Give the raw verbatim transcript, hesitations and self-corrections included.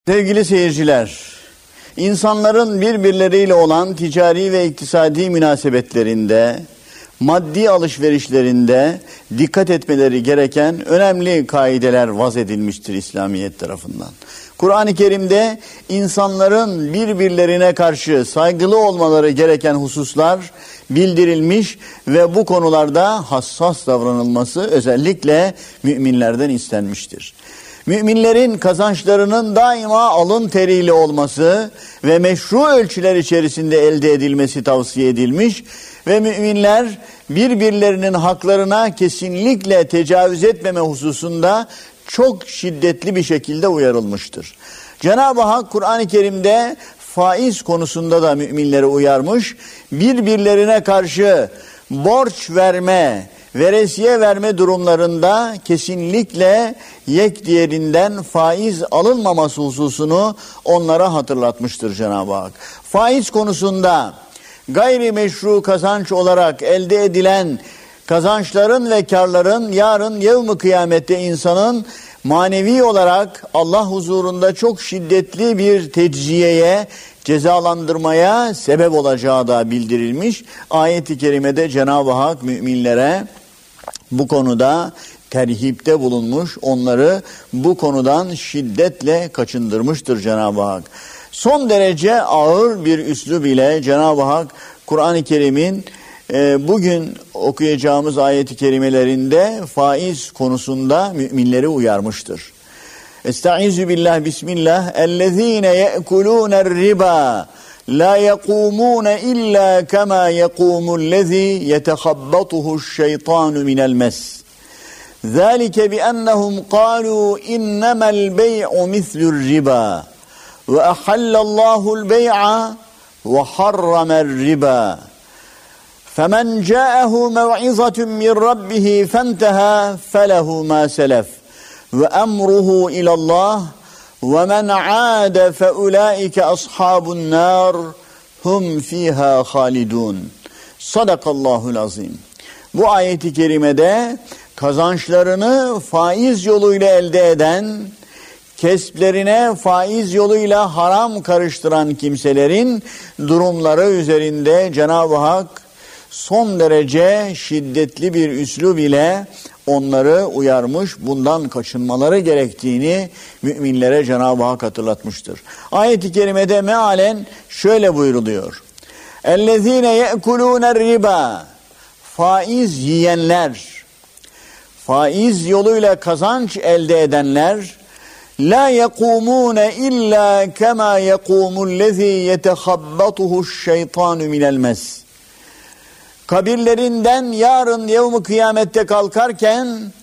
Sevgili seyirciler, insanların birbirleriyle olan ticari ve iktisadi münasebetlerinde, maddi alışverişlerinde dikkat etmeleri gereken önemli kaideler vaz edilmiştir İslamiyet tarafından. Kur'an-ı Kerim'de insanların birbirlerine karşı saygılı olmaları gereken hususlar bildirilmiş ve bu konularda hassas davranılması özellikle müminlerden istenmiştir. Müminlerin kazançlarının daima alın teriyle olması ve meşru ölçüler içerisinde elde edilmesi tavsiye edilmiş ve müminler birbirlerinin haklarına kesinlikle tecavüz etmeme hususunda çok şiddetli bir şekilde uyarılmıştır. Cenab-ı Hak Kur'an-ı Kerim'de faiz konusunda da müminleri uyarmış, birbirlerine karşı borç verme, veresiye verme durumlarında kesinlikle yek diğerinden faiz alınmaması hususunu onlara hatırlatmıştır Cenab-ı Hak. Faiz konusunda gayrimeşru kazanç olarak elde edilen kazançların ve karların yarın yevm-i kıyamette insanın manevi olarak Allah huzurunda çok şiddetli bir tecziyeye, cezalandırmaya sebep olacağı da bildirilmiş. Ayet-i kerimede Cenab-ı Hak müminlere bu konuda terhipte bulunmuş, onları bu konudan şiddetle kaçındırmıştır Cenab-ı Hak. Son derece ağır bir üslub ile Cenab-ı Hak Kur'an-ı Kerim'in e, bugün okuyacağımız ayet-i kerimelerinde faiz konusunda müminleri uyarmıştır. Estaizu billah, bismillah. Ellezine ye'kulûner riba la yeqûmûne illâ kemâ yeqûmullezî yetehabbatuhu'ş-şeytânu minel mes. Zâlike biennehum qâlû innemel bey'u mislur riba ve ahallallâhu'l bey'a ve harramer riba. Femen câehu mev'izatun min rabbihi fentehâ felehu mâ selef ve emruhu ilallah ve men aade fe ulaike ashabun nar hum fiha halidun. Sadakallahul azim. Bu ayeti kerimede kazançlarını faiz yoluyla elde eden, kesplerine faiz yoluyla haram karıştıran kimselerin durumları üzerinde Cenab-ı Hak son derece şiddetli bir üslub ile onları uyarmış, bundan kaçınmaları gerektiğini müminlere Cenab-ı Hak hatırlatmıştır. Ayet-i kerimede mealen şöyle buyruluyor. Ellezine ye'kulûner riba, faiz yiyenler, faiz yoluyla kazanç elde edenler, la yeqûmûne illâ kemâ yeqûmullezî yetehabbatuhu'ş-şeytânu minel mes. Kabirlerinden yarın yevm-i kıyamette kalkarken